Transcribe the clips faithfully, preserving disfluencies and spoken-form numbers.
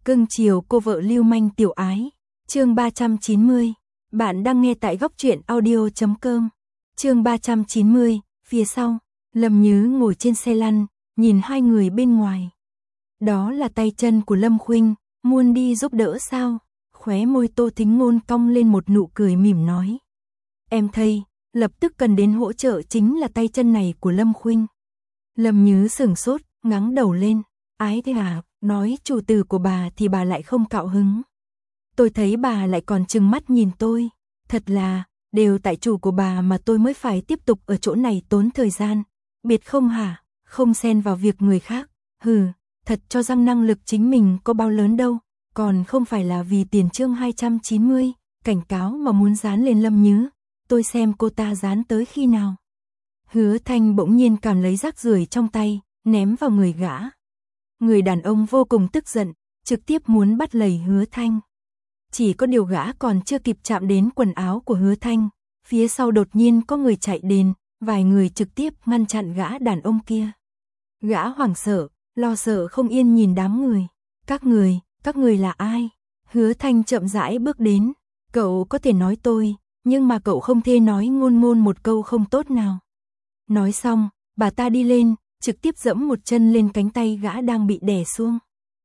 Cưng chiều cô vợ lưu manh tiểu ái. Chương ba trăm chín mươi. Bạn đang nghe tại góc truyện audio chấm com. Chương ba trăm chín mươi, phía sau, Lâm Nhứ ngồi trên xe lăn, nhìn hai người bên ngoài. Đó là tay chân của Lâm Khuynh, muốn đi giúp đỡ sao? Khóe môi Tô Thính Ngôn cong lên một nụ cười mỉm nói. Em thấy, lập tức cần đến hỗ trợ chính là tay chân này của Lâm Khuynh. Lâm Nhứ sửng sốt, ngáng đầu lên. Ái thế à, nói chủ tử của bà thì bà lại không cạo hứng. Tôi thấy bà lại còn trừng mắt nhìn tôi. Thật là, đều tại chủ của bà mà tôi mới phải tiếp tục ở chỗ này tốn thời gian. Biệt không hả, không xen vào việc người khác. Hừ, thật cho rằng năng lực chính mình có bao lớn đâu. Còn không phải là vì tiền chương hai trăm chín mươi, cảnh cáo mà muốn dán lên Lâm Nhứ. Tôi xem cô ta dán tới khi nào. Hứa Thanh bỗng nhiên cảm lấy rác rưởi trong tay, ném vào người gã. Người đàn ông vô cùng tức giận, trực tiếp muốn bắt lầy Hứa Thanh. Chỉ có điều gã còn chưa kịp chạm đến quần áo của Hứa Thanh, phía sau đột nhiên có người chạy đến, vài người trực tiếp ngăn chặn gã đàn ông kia. Gã hoảng sợ, lo sợ không yên nhìn đám người. Các người, các người là ai? Hứa Thanh chậm rãi bước đến. Cậu có thể nói tôi, nhưng mà cậu không thể nói ngôn ngôn một câu không tốt nào. Nói xong, bà ta đi lên, trực tiếp dẫm một chân lên cánh tay gã đang bị đè xuống.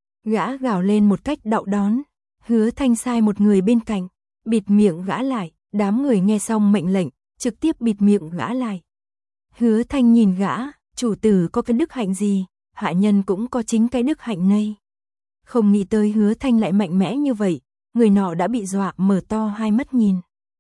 Gã gào lên một cách đậu đón. Hứa Thanh sai một người bên cạnh, bịt miệng gã lại. Đám người nghe xong mệnh lệnh, trực tiếp bịt miệng gã lại. Hứa Thanh nhìn gã, chủ tử có cái đức hạnh gì, hạ nhân cũng có chính cái đức hạnh này. Không nghĩ tới Hứa Thanh lại mạnh mẽ như vậy, người nọ đã bị dọa mở to hai mắt nhìn.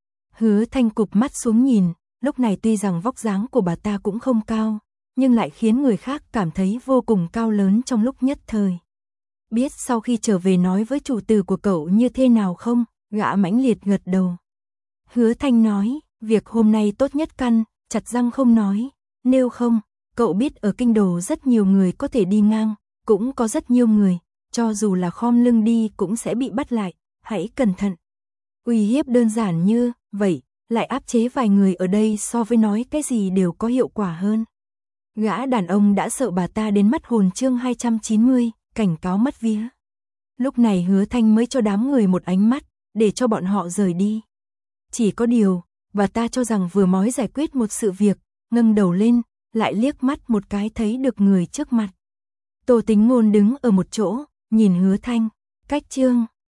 Hứa Thanh cụp mắt xuống nhìn, lúc này tuy rằng vóc dáng của bà ta cũng không cao, nhưng lại khiến người khác cảm thấy vô cùng cao lớn trong lúc nhất thời. Biết sau khi trở về nói với chủ tử của cậu như thế nào không? Gã mãnh liệt gật đầu. Hứa Thanh nói, việc hôm nay tốt nhất căn, chặt răng không nói, nếu không, cậu biết ở kinh đô rất nhiều người có thể đi ngang, cũng có rất nhiều người, cho dù là khom lưng đi cũng sẽ bị bắt lại, hãy cẩn thận. Uy hiếp đơn giản như vậy, lại áp chế vài người ở đây so với nói cái gì đều có hiệu quả hơn. Gã đàn ông đã sợ bà ta đến mất hồn chương hai trăm chín mươi, cảnh cáo mất vía. Lúc này Hứa Thanh mới cho đám người một ánh mắt, để cho bọn họ rời đi. Chỉ có điều, bà ta cho rằng vừa mới giải quyết một sự việc, ngẩng đầu lên, lại liếc mắt một cái thấy được người trước mặt. Tô Tính Ngôn đứng ở một chỗ, nhìn Hứa Thanh, cách chương